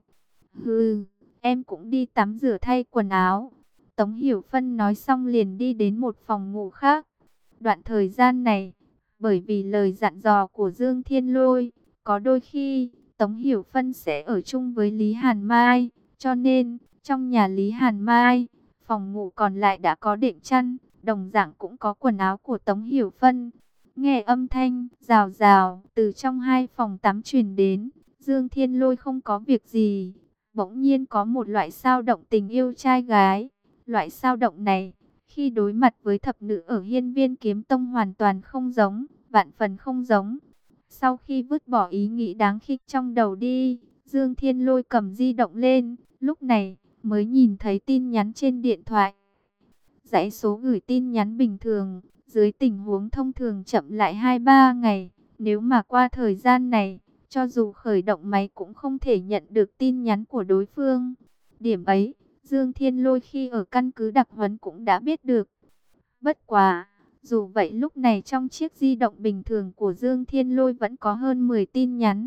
Hừ, em cũng đi tắm rửa thay quần áo. Tống Hiểu Phân nói xong liền đi đến một phòng ngủ khác. Đoạn thời gian này, bởi vì lời dặn dò của Dương Thiên Lôi, có đôi khi Tống Hiểu Phân sẽ ở chung với Lý Hàn Mai. Cho nên, trong nhà Lý Hàn Mai, phòng ngủ còn lại đã có đệm chăn, đồng dạng cũng có quần áo của Tống Hiểu Phân. Nghe âm thanh rào rào từ trong hai phòng tắm truyền đến, Dương Thiên Lôi không có việc gì. Bỗng nhiên có một loại sao động tình yêu trai gái. Loại sao động này, khi đối mặt với thập nữ ở Hiên Viên Kiếm Tông hoàn toàn không giống, vạn phần không giống. Sau khi vứt bỏ ý nghĩ đáng khinh trong đầu đi, Dương Thiên Lôi cầm di động lên, lúc này mới nhìn thấy tin nhắn trên điện thoại. Dãy số gửi tin nhắn bình thường, dưới tình huống thông thường chậm lại hai ba ngày. Nếu mà qua thời gian này, cho dù khởi động máy cũng không thể nhận được tin nhắn của đối phương. Điểm ấy, Dương Thiên Lôi khi ở căn cứ đặc huấn cũng đã biết được. Bất quá, dù vậy lúc này trong chiếc di động bình thường của Dương Thiên Lôi vẫn có hơn mười tin nhắn.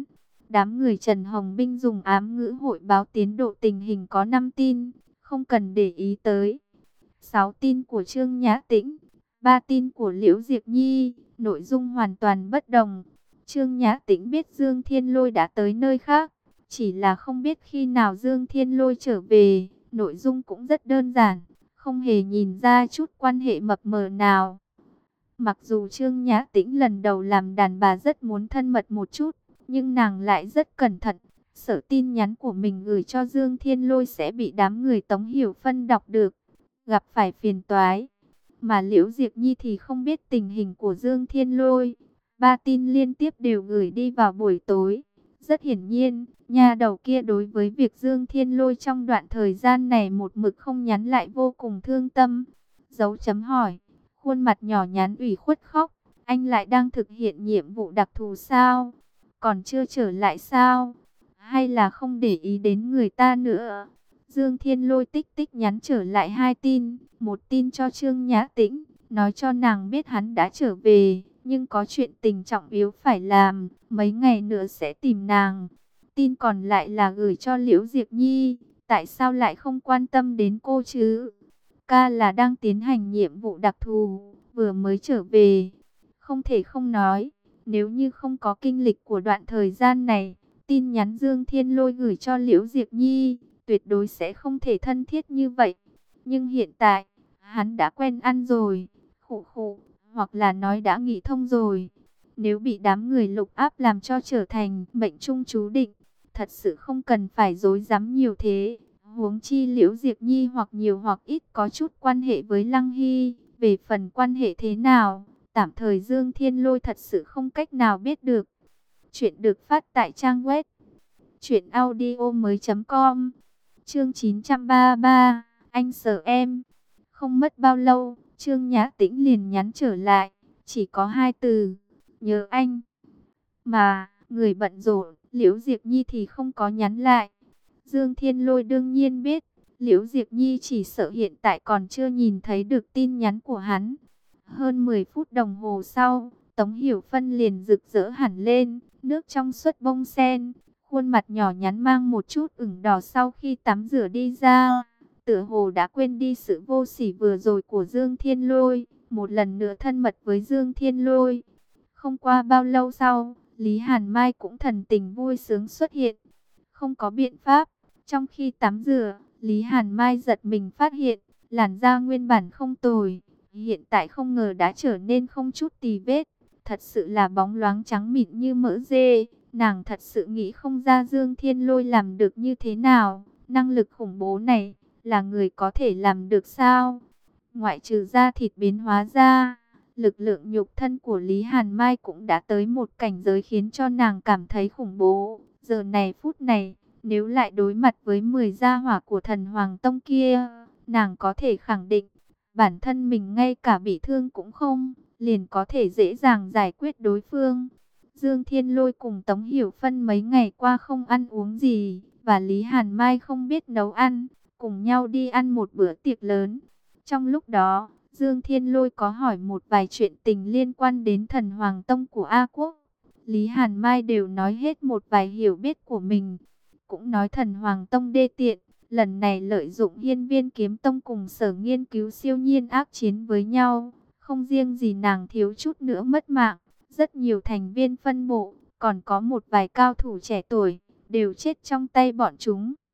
Đám người Trần Hồng Binh dùng ám ngữ hội báo tiến độ tình hình có năm tin, không cần để ý tới. sáu tin của Trương Nhã Tĩnh, ba tin của Liễu Diệp Nhi, nội dung hoàn toàn bất đồng. Trương Nhã Tĩnh biết Dương Thiên Lôi đã tới nơi khác, chỉ là không biết khi nào Dương Thiên Lôi trở về. Nội dung cũng rất đơn giản, không hề nhìn ra chút quan hệ mập mờ nào. Mặc dù Trương Nhã Tĩnh lần đầu làm đàn bà rất muốn thân mật một chút, nhưng nàng lại rất cẩn thận. Sợ tin nhắn của mình gửi cho Dương Thiên Lôi sẽ bị đám người Tống Hiểu Phân đọc được, gặp phải phiền toái. Mà Liễu Diệp Nhi thì không biết tình hình của Dương Thiên Lôi. Ba tin liên tiếp đều gửi đi vào buổi tối. Rất hiển nhiên, nhà đầu kia đối với việc Dương Thiên Lôi trong đoạn thời gian này một mực không nhắn lại vô cùng thương tâm. Dấu chấm hỏi, khuôn mặt nhỏ nhắn ủy khuất khóc. Anh lại đang thực hiện nhiệm vụ đặc thù sao? Còn chưa trở lại sao? Hay là không để ý đến người ta nữa? Dương Thiên Lôi tích tích nhắn trở lại hai tin. Một tin cho Trương Nhã Tĩnh, nói cho nàng biết hắn đã trở về, nhưng có chuyện tình trọng yếu phải làm, mấy ngày nữa sẽ tìm nàng. Tin còn lại là gửi cho Liễu Diệp Nhi, tại sao lại không quan tâm đến cô chứ? Ca là đang tiến hành nhiệm vụ đặc thù, vừa mới trở về. Không thể không nói, nếu như không có kinh lịch của đoạn thời gian này, tin nhắn Dương Thiên Lôi gửi cho Liễu Diệp Nhi, tuyệt đối sẽ không thể thân thiết như vậy. Nhưng hiện tại, hắn đã quen ăn rồi, khụ khụ, hoặc là nói đã nghĩ thông rồi. Nếu bị đám người Lục Áp làm cho trở thành mệnh trung chú định, thật sự không cần phải dối dám nhiều thế. Huống chi Liễu Diệp Nhi hoặc nhiều hoặc ít có chút quan hệ với Lăng Hy. Về phần quan hệ thế nào, tạm thời Dương Thiên Lôi thật sự không cách nào biết được. Chuyện được phát tại trang web truyện audio mới chấm com. Chương chín trăm ba mươi ba, anh sợ em. Không mất bao lâu, Trương Nhã Tĩnh liền nhắn trở lại, chỉ có hai từ, nhớ anh. Mà, người bận rộn, Liễu Diệp Nhi thì không có nhắn lại. Dương Thiên Lôi đương nhiên biết, Liễu Diệp Nhi chỉ sợ hiện tại còn chưa nhìn thấy được tin nhắn của hắn. Hơn mười phút đồng hồ sau, Tống Hiểu Phân liền rực rỡ hẳn lên, nước trong suốt bông sen, khuôn mặt nhỏ nhắn mang một chút ửng đỏ sau khi tắm rửa đi ra. Tựa hồ đã quên đi sự vô sỉ vừa rồi của Dương Thiên Lôi, một lần nữa thân mật với Dương Thiên Lôi. Không qua bao lâu sau, Lý Hàn Mai cũng thần tình vui sướng xuất hiện. Không có biện pháp, trong khi tắm rửa, Lý Hàn Mai giật mình phát hiện, làn da nguyên bản không tồi, hiện tại không ngờ đã trở nên không chút tì vết, thật sự là bóng loáng trắng mịn như mỡ dê. Nàng thật sự nghĩ không ra Dương Thiên Lôi làm được như thế nào, năng lực khủng bố này, là người có thể làm được sao? Ngoại trừ da thịt biến hóa ra, lực lượng nhục thân của Lý Hàn Mai cũng đã tới một cảnh giới khiến cho nàng cảm thấy khủng bố. Giờ này phút này, nếu lại đối mặt với mười gia hỏa của thần Hoàng Tông kia, nàng có thể khẳng định, bản thân mình ngay cả bị thương cũng không, liền có thể dễ dàng giải quyết đối phương. Dương Thiên Lôi cùng Tống Hiểu Phân mấy ngày qua không ăn uống gì, và Lý Hàn Mai không biết nấu ăn, cùng nhau đi ăn một bữa tiệc lớn. Trong lúc đó, Dương Thiên Lôi có hỏi một vài chuyện tình liên quan đến thần Hoàng Tông của A Quốc. Lý Hàn Mai đều nói hết một vài hiểu biết của mình. Cũng nói thần Hoàng Tông đê tiện, lần này lợi dụng Hiên Viên Kiếm Tông cùng Sở Nghiên Cứu siêu nhiên ác chiến với nhau. Không riêng gì nàng thiếu chút nữa mất mạng, rất nhiều thành viên phân bộ, còn có một vài cao thủ trẻ tuổi, đều chết trong tay bọn chúng.